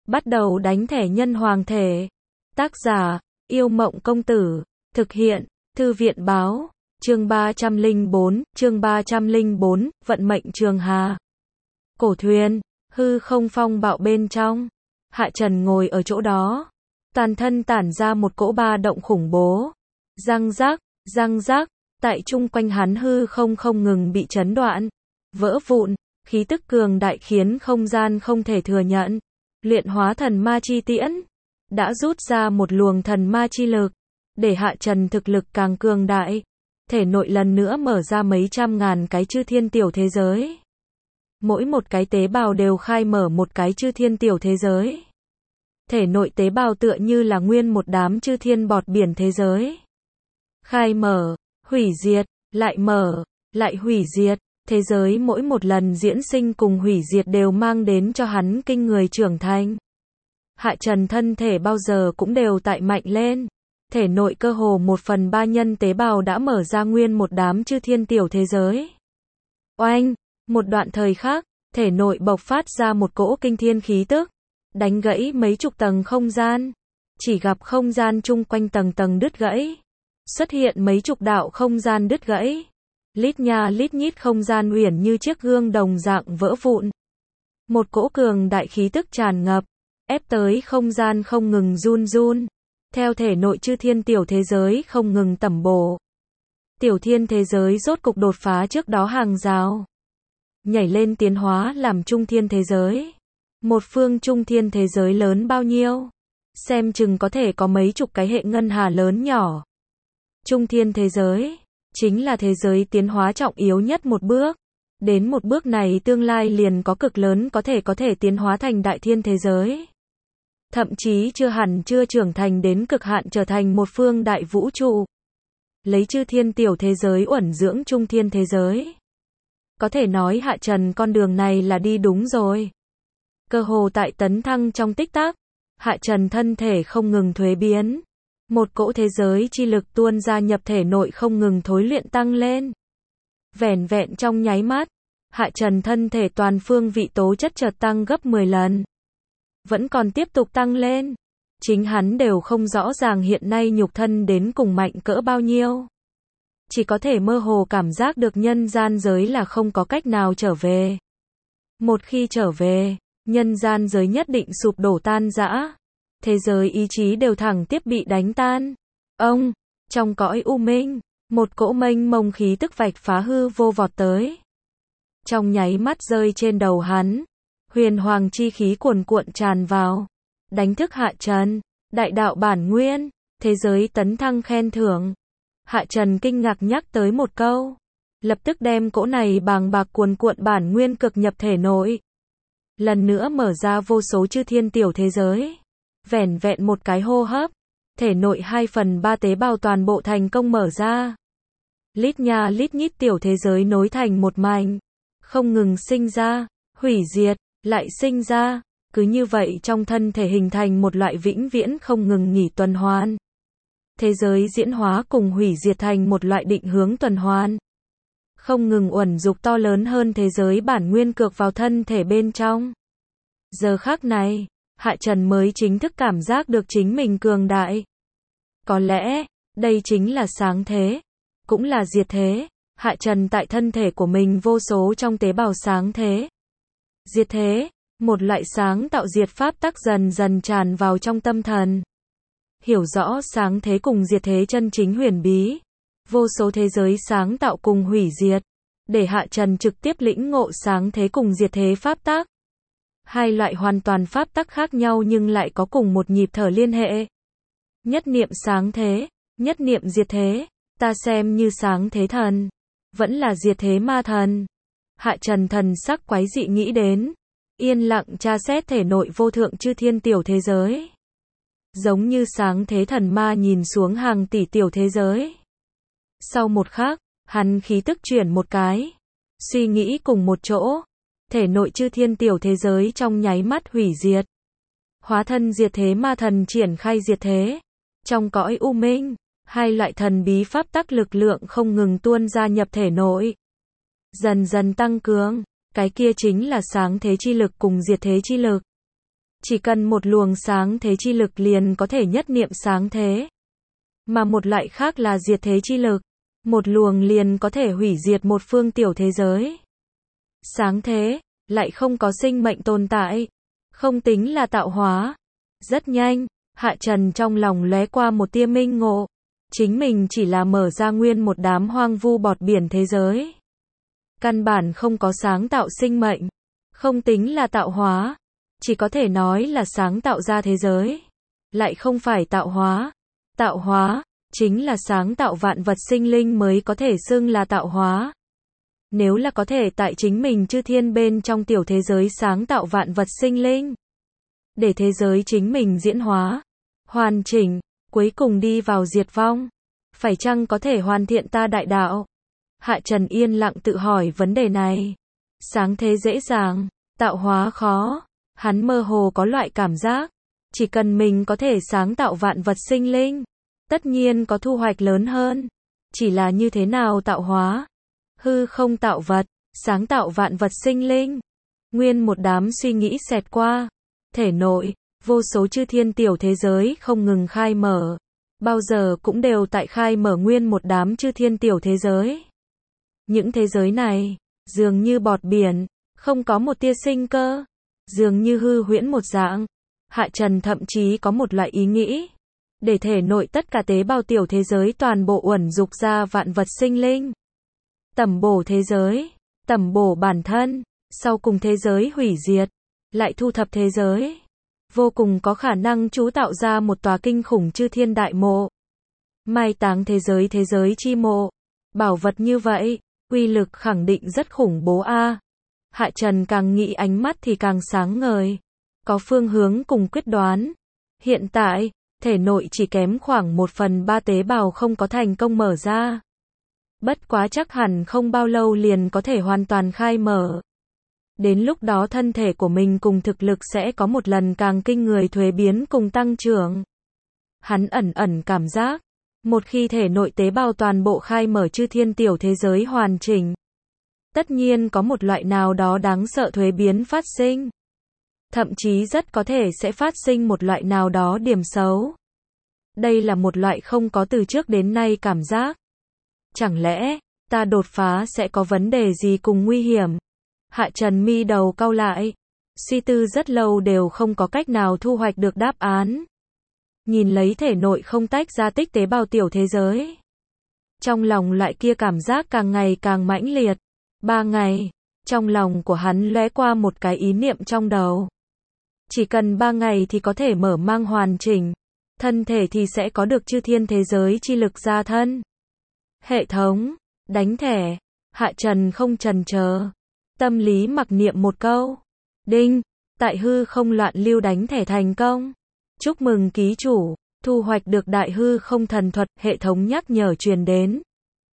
Bắt đầu đánh thẻ nhân hoàng thể. Tác giả, Yêu Mộng Công Tử. Thực hiện, Thư viện Báo. Chương 304, Vận mệnh Trường Hà. Cổ thuyền, hư không phong bạo bên trong. Hạ Trần ngồi ở chỗ đó. Toàn thân tản ra một cỗ ba động khủng bố. Răng rác, tại chung quanh hắn hư không không ngừng bị chấn đoạn, vỡ vụn, khí tức cường đại khiến không gian không thể thừa nhận. Luyện hóa thần ma chi tiễn, đã rút ra một luồng thần ma chi lực, để Hạ Trần thực lực càng cường đại. Thể nội lần nữa mở ra mấy trăm ngàn cái chư thiên tiểu thế giới. Mỗi một cái tế bào đều khai mở một cái chư thiên tiểu thế giới. Thể nội tế bào tựa như là nguyên một đám chư thiên bọt biển thế giới. Khai mở, hủy diệt, lại mở, lại hủy diệt. Thế giới mỗi một lần diễn sinh cùng hủy diệt đều mang đến cho hắn kinh người trưởng thành. Hạ Trần thân thể bao giờ cũng đều tại mạnh lên. Thể nội cơ hồ 1/3 nhân tế bào đã mở ra nguyên một đám chư thiên tiểu thế giới. Oanh, một đoạn thời khác, thể nội bộc phát ra một cỗ kinh thiên khí tức, đánh gãy mấy chục tầng không gian. Chỉ gặp không gian chung quanh tầng tầng đứt gãy. Xuất hiện mấy chục đạo không gian đứt gãy. Lít nha lít nhít không gian uyển như chiếc gương đồng dạng vỡ vụn. Một cỗ cường đại khí tức tràn ngập, ép tới không gian không ngừng run run. Theo thể nội chư thiên tiểu thế giới không ngừng tẩm bổ. Tiểu thiên thế giới rốt cục đột phá trước đó hàng rào. Nhảy lên tiến hóa làm trung thiên thế giới. Một phương trung thiên thế giới lớn bao nhiêu? Xem chừng có thể có mấy chục cái hệ ngân hà lớn nhỏ. Trung thiên thế giới chính là thế giới tiến hóa trọng yếu nhất một bước. Đến một bước này tương lai liền có cực lớn có thể tiến hóa thành đại thiên thế giới. Thậm chí chưa trưởng thành đến cực hạn trở thành một phương đại vũ trụ. Lấy chư thiên tiểu thế giới uẩn dưỡng trung thiên thế giới. Có thể nói Hạ Trần con đường này là đi đúng rồi. Cơ hồ tại tấn thăng trong tích tắc, Hạ Trần thân thể không ngừng thuế biến. Một cỗ thế giới chi lực tuôn ra nhập thể nội không ngừng thối luyện tăng lên. Vẻn vẹn trong nháy mắt, Hạ Trần thân thể toàn phương vị tố chất chợt tăng gấp 10 lần. Vẫn còn tiếp tục tăng lên. Chính hắn đều không rõ ràng hiện nay nhục thân đến cùng mạnh cỡ bao nhiêu. Chỉ có thể mơ hồ cảm giác được nhân gian giới là không có cách nào trở về. Một khi trở về, nhân gian giới nhất định sụp đổ tan rã. Thế giới ý chí đều thẳng tiếp bị đánh tan. Trong cõi u minh, một cỗ mênh mông khí tức vạch phá hư vô vọt tới. Trong nháy mắt rơi trên đầu hắn. Huyền hoàng chi khí cuồn cuộn tràn vào. Đánh thức Hạ Trần. Đại đạo bản nguyên. Thế giới tấn thăng khen thưởng. Hạ Trần kinh ngạc nhắc tới một câu. Lập tức đem cỗ này bàng bạc cuồn cuộn bản nguyên cực nhập thể nội. Lần nữa mở ra vô số chư thiên tiểu thế giới. Vẻn vẹn một cái hô hấp. Thể nội 2/3 tế bào toàn bộ thành công mở ra. Lít nha lít nhít tiểu thế giới nối thành một mảnh. Không ngừng sinh ra, hủy diệt, lại sinh ra. Cứ như vậy trong thân thể hình thành một loại vĩnh viễn không ngừng nghỉ tuần hoàn. Thế giới diễn hóa cùng hủy diệt thành một loại định hướng tuần hoàn. Không ngừng uẩn dục to lớn hơn thế giới bản nguyên cược vào thân thể bên trong. Giờ khắc này, Hạ Trần mới chính thức cảm giác được chính mình cường đại. Có lẽ, đây chính là sáng thế, cũng là diệt thế. Hạ Trần tại thân thể của mình vô số trong tế bào sáng thế. Diệt thế, một loại sáng tạo diệt pháp tắc dần dần tràn vào trong tâm thần. Hiểu rõ sáng thế cùng diệt thế chân chính huyền bí. Vô số thế giới sáng tạo cùng hủy diệt. Để Hạ Trần trực tiếp lĩnh ngộ sáng thế cùng diệt thế pháp tắc. Hai loại hoàn toàn pháp tắc khác nhau nhưng lại có cùng một nhịp thở liên hệ. Nhất niệm sáng thế, nhất niệm diệt thế, ta xem như sáng thế thần, vẫn là diệt thế ma thần. Hạ Trần thần sắc quái dị nghĩ đến, yên lặng tra xét thể nội vô thượng chư thiên tiểu thế giới. Giống như sáng thế thần ma nhìn xuống hàng tỷ tiểu thế giới. Sau một khắc, hắn khí tức chuyển một cái, suy nghĩ cùng một chỗ. Thể nội chư thiên tiểu thế giới trong nháy mắt hủy diệt. Hóa thân diệt thế ma thần triển khai diệt thế. Trong cõi u minh, hai loại thần bí pháp tắc lực lượng không ngừng tuôn ra nhập thể nội. Dần dần tăng cường, cái kia chính là sáng thế chi lực cùng diệt thế chi lực. Chỉ cần một luồng sáng thế chi lực liền có thể nhất niệm sáng thế. Mà một loại khác là diệt thế chi lực. Một luồng liền có thể hủy diệt một phương tiểu thế giới. Sáng thế, lại không có sinh mệnh tồn tại. Không tính là tạo hóa. Rất nhanh, Hạ Trần trong lòng lóe qua một tia minh ngộ. Chính mình chỉ là mở ra nguyên một đám hoang vu bọt biển thế giới. Căn bản không có sáng tạo sinh mệnh. Không tính là tạo hóa. Chỉ có thể nói là sáng tạo ra thế giới. Lại không phải tạo hóa. Tạo hóa, chính là sáng tạo vạn vật sinh linh mới có thể xưng là tạo hóa. Nếu là có thể tại chính mình chư thiên bên trong tiểu thế giới sáng tạo vạn vật sinh linh. Để thế giới chính mình diễn hóa, hoàn chỉnh, cuối cùng đi vào diệt vong. Phải chăng có thể hoàn thiện ta đại đạo? Hạ Trần yên lặng tự hỏi vấn đề này. Sáng thế dễ dàng, tạo hóa khó. Hắn mơ hồ có loại cảm giác. Chỉ cần mình có thể sáng tạo vạn vật sinh linh, tất nhiên có thu hoạch lớn hơn. Chỉ là như thế nào tạo hóa? Hư không tạo vật, sáng tạo vạn vật sinh linh. Nguyên một đám suy nghĩ xẹt qua. Thể nội, vô số chư thiên tiểu thế giới không ngừng khai mở. Bao giờ cũng đều tại khai mở nguyên một đám chư thiên tiểu thế giới. Những thế giới này, dường như bọt biển, không có một tia sinh cơ. Dường như hư huyễn một dạng. Hạ Trần thậm chí có một loại ý nghĩ. Để thể nội tất cả tế bào tiểu thế giới toàn bộ uẩn dục ra vạn vật sinh linh. Tẩm bổ thế giới, tẩm bổ bản thân, sau cùng thế giới hủy diệt, lại thu thập thế giới. Vô cùng có khả năng chú tạo ra một tòa kinh khủng chư thiên đại mộ. Mai táng thế giới chi mộ. Bảo vật như vậy, uy lực khẳng định rất khủng bố a. Hạ Trần càng nghĩ ánh mắt thì càng sáng ngời. Có phương hướng cùng quyết đoán. Hiện tại, thể nội chỉ kém khoảng 1/3 tế bào không có thành công mở ra. Bất quá chắc hẳn không bao lâu liền có thể hoàn toàn khai mở. Đến lúc đó thân thể của mình cùng thực lực sẽ có một lần càng kinh người thuế biến cùng tăng trưởng. Hắn ẩn ẩn cảm giác, một khi thể nội tế bào toàn bộ khai mở chư thiên tiểu thế giới hoàn chỉnh, tất nhiên có một loại nào đó đáng sợ thuế biến phát sinh. Thậm chí rất có thể sẽ phát sinh một loại nào đó điểm xấu. Đây là một loại không có từ trước đến nay cảm giác. Chẳng lẽ, ta đột phá sẽ có vấn đề gì cùng nguy hiểm? Hạ Trần mi đầu cau lại. Suy tư rất lâu đều không có cách nào thu hoạch được đáp án. Nhìn lấy thể nội không tách ra tích tế bào tiểu thế giới. Trong lòng lại kia cảm giác càng ngày càng mãnh liệt. 3 ngày, trong lòng của hắn lóe qua một cái ý niệm trong đầu. Chỉ cần 3 ngày thì có thể mở mang hoàn chỉnh. Thân thể thì sẽ có được chư thiên thế giới chi lực ra thân. Hệ thống, đánh thẻ. Hạ Trần không chần chờ. Tâm lý mặc niệm một câu. Đinh, tại hư không loạn lưu đánh thẻ thành công. Chúc mừng ký chủ, thu hoạch được đại hư không thần thuật, hệ thống nhắc nhở truyền đến.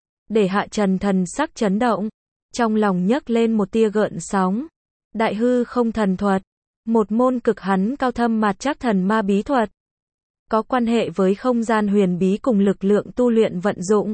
Để Hạ Trần thần sắc chấn động. Trong lòng nhấc lên một tia gợn sóng. Đại hư không thần thuật. Một môn cực hắn cao thâm mạt trắc thần ma bí thuật. Có quan hệ với không gian huyền bí cùng lực lượng tu luyện vận dụng.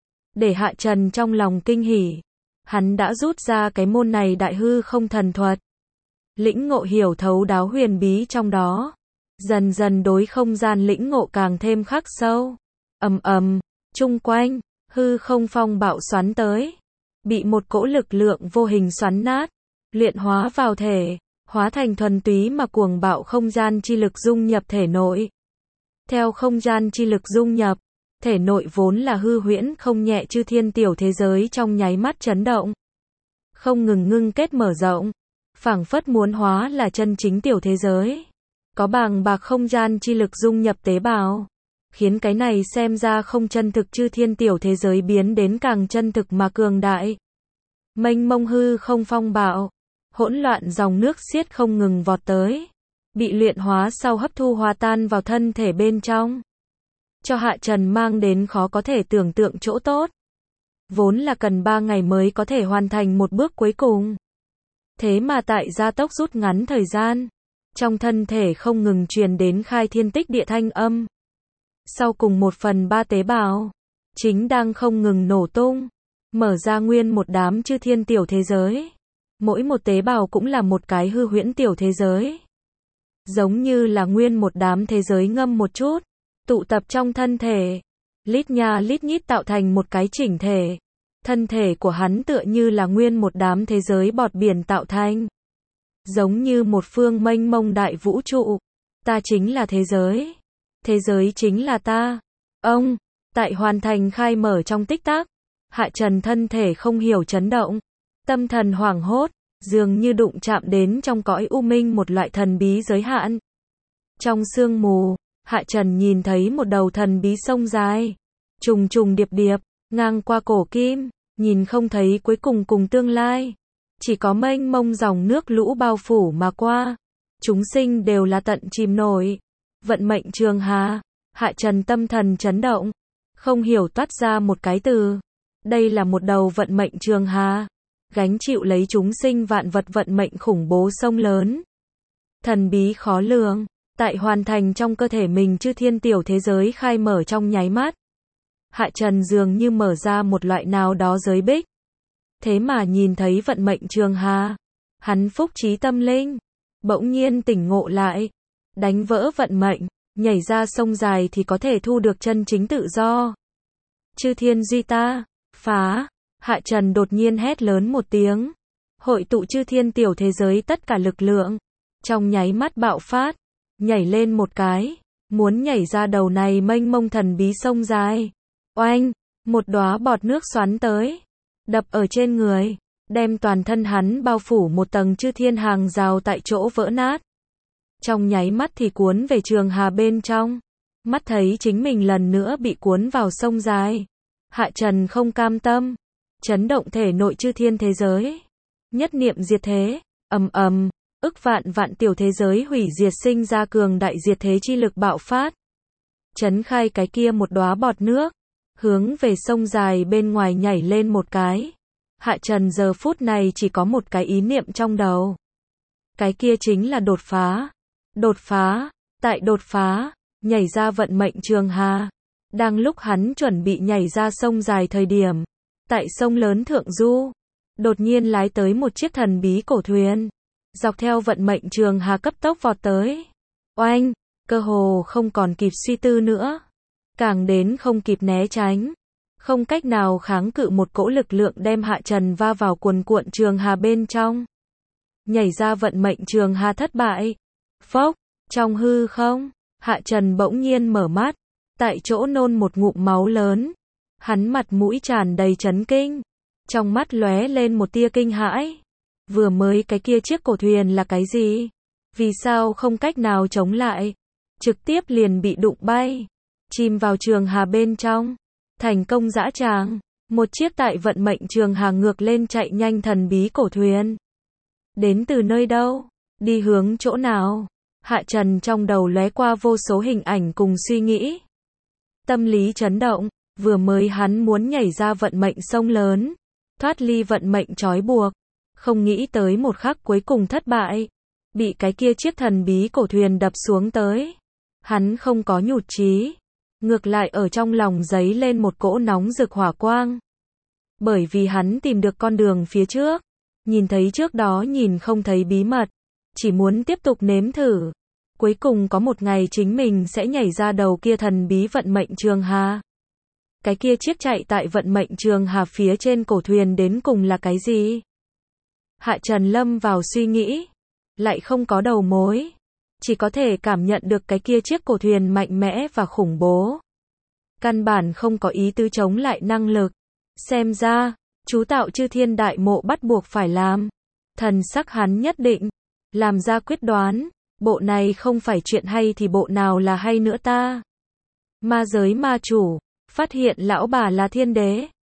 Để Hạ Trần trong lòng kinh hỉ. Hắn đã rút ra cái môn này đại hư không thần thuật. Lĩnh ngộ hiểu thấu đáo huyền bí trong đó. Dần dần đối không gian lĩnh ngộ càng thêm khắc sâu. Ầm ầm, chung quanh, hư không phong bạo xoắn tới. Bị một cỗ lực lượng vô hình xoắn nát. Luyện hóa vào thể. Hóa thành thuần túy mà cuồng bạo không gian chi lực dung nhập thể nội. Theo không gian chi lực dung nhập, thể nội vốn là hư huyễn không nhẹ chư thiên tiểu thế giới trong nháy mắt chấn động. Không ngừng ngưng kết mở rộng, phảng phất muốn hóa là chân chính tiểu thế giới. Có bàng bạc không gian chi lực dung nhập tế bào, khiến cái này xem ra không chân thực chư thiên tiểu thế giới biến đến càng chân thực mà cường đại. Mênh mông hư không phong bạo, hỗn loạn dòng nước xiết không ngừng vọt tới, bị luyện hóa sau hấp thu hòa tan vào thân thể bên trong. Cho Hạ Trần mang đến khó có thể tưởng tượng chỗ tốt. Vốn là cần 3 ngày mới có thể hoàn thành một bước cuối cùng. Thế mà tại gia tốc rút ngắn thời gian, trong thân thể không ngừng truyền đến khai thiên tích địa thanh âm. Sau cùng 1/3 tế bào, chính đang không ngừng nổ tung, mở ra nguyên một đám chư thiên tiểu thế giới. Mỗi một tế bào cũng là một cái hư huyễn tiểu thế giới. giống như là nguyên một đám thế giới ngâm một chút, tụ tập trong thân thể, lít nha lít nhít tạo thành một cái chỉnh thể. Thân thể của hắn tựa như là nguyên một đám thế giới bọt biển tạo thành, giống như một phương mênh mông đại vũ trụ. Ta chính là thế giới chính là ta. Ông, tại hoàn thành khai mở trong tích tắc, Hạ Trần thân thể không hiểu chấn động, tâm thần hoảng hốt, dường như đụng chạm đến trong cõi u minh một loại thần bí giới hạn. Trong sương mù, Hạ Trần nhìn thấy một đầu thần bí sông dài, trùng trùng điệp điệp, ngang qua cổ kim, nhìn không thấy cuối cùng cùng tương lai. Chỉ có mênh mông dòng nước lũ bao phủ mà qua. Chúng sinh đều là tận chìm nổi. Vận mệnh trường hà. Hạ Trần tâm thần chấn động, không hiểu toát ra một cái từ. Đây là một đầu vận mệnh trường hà, gánh chịu lấy chúng sinh vạn vật vận mệnh khủng bố sông lớn. Thần bí khó lường, tại hoàn thành trong cơ thể mình chư thiên tiểu thế giới khai mở trong nháy mắt. Hạ Trần dường như mở ra một loại nào đó giới bích. Thế mà nhìn thấy vận mệnh trường hà, hắn phúc trí tâm linh, bỗng nhiên tỉnh ngộ lại, đánh vỡ vận mệnh, nhảy ra sông dài thì có thể thu được chân chính tự do. Chư thiên duy ta, phá, Hạ Trần đột nhiên hét lớn một tiếng, hội tụ chư thiên tiểu thế giới tất cả lực lượng, trong nháy mắt bạo phát, nhảy lên một cái, muốn nhảy ra đầu này mênh mông thần bí sông dài. Oanh, một đóa bọt nước xoắn tới, đập ở trên người, đem toàn thân hắn bao phủ một tầng chư thiên hàng rào tại chỗ vỡ nát. Trong nháy mắt thì cuốn về trường hà bên trong, mắt thấy chính mình lần nữa bị cuốn vào sông dài. Hạ Trần không cam tâm, chấn động thể nội chư thiên thế giới, nhất niệm diệt thế, ầm ầm, ức vạn vạn tiểu thế giới hủy diệt sinh ra cường đại diệt thế chi lực bạo phát, chấn khai cái kia một đóa bọt nước, hướng về sông dài bên ngoài nhảy lên một cái. Hạ Trần giờ phút này chỉ có một cái ý niệm trong đầu. Cái kia chính là đột phá. Đột phá, tại đột phá, nhảy ra vận mệnh trường hà. Đang lúc hắn chuẩn bị nhảy ra sông dài thời điểm, tại sông lớn thượng du, đột nhiên lái tới một chiếc thần bí cổ thuyền, dọc theo vận mệnh trường hà cấp tốc vọt tới. Oanh, cơ hồ không còn kịp suy tư nữa, càng đến không kịp né tránh, không cách nào kháng cự một cỗ lực lượng đem Hạ Trần va vào cuồn cuộn trường hà bên trong. Nhảy ra vận mệnh trường hà thất bại. Phốc, trong hư không, Hạ Trần bỗng nhiên mở mắt, tại chỗ nôn một ngụm máu lớn. Hắn mặt mũi tràn đầy chấn kinh, trong mắt lóe lên một tia kinh hãi. Vừa mới cái kia chiếc cổ thuyền là cái gì? Vì sao không cách nào chống lại? Trực tiếp liền bị đụng bay, chìm vào trường hà bên trong. Thành công dã tràng, một chiếc tại vận mệnh trường hà ngược lên chạy nhanh thần bí cổ thuyền. Đến từ nơi đâu? Đi hướng chỗ nào? Hạ Trần trong đầu lóe qua vô số hình ảnh cùng suy nghĩ. Tâm lý chấn động, vừa mới hắn muốn nhảy ra vận mệnh sông lớn, thoát ly vận mệnh trói buộc, không nghĩ tới một khắc cuối cùng thất bại, bị cái kia chiếc thần bí cổ thuyền đập xuống tới. Hắn không có nhụt chí, ngược lại ở trong lòng giấy lên một cỗ nóng rực hỏa quang. Bởi vì hắn tìm được con đường phía trước, nhìn thấy trước đó nhìn không thấy bí mật, chỉ muốn tiếp tục nếm thử. Cuối cùng có một ngày chính mình sẽ nhảy ra đầu kia thần bí vận mệnh trường hà. Cái kia chiếc chạy tại vận mệnh trường hà phía trên cổ thuyền đến cùng là cái gì? Hạ Trần lâm vào suy nghĩ, lại không có đầu mối, chỉ có thể cảm nhận được cái kia chiếc cổ thuyền mạnh mẽ và khủng bố. Căn bản không có ý tứ chống lại năng lực. Xem ra, chú tạo chư thiên đại mộ bắt buộc phải làm. Thần sắc hắn nhất định làm ra quyết đoán, bộ này không phải chuyện hay thì bộ nào là hay nữa ta. Ma giới ma chủ, phát hiện lão bà là thiên đế.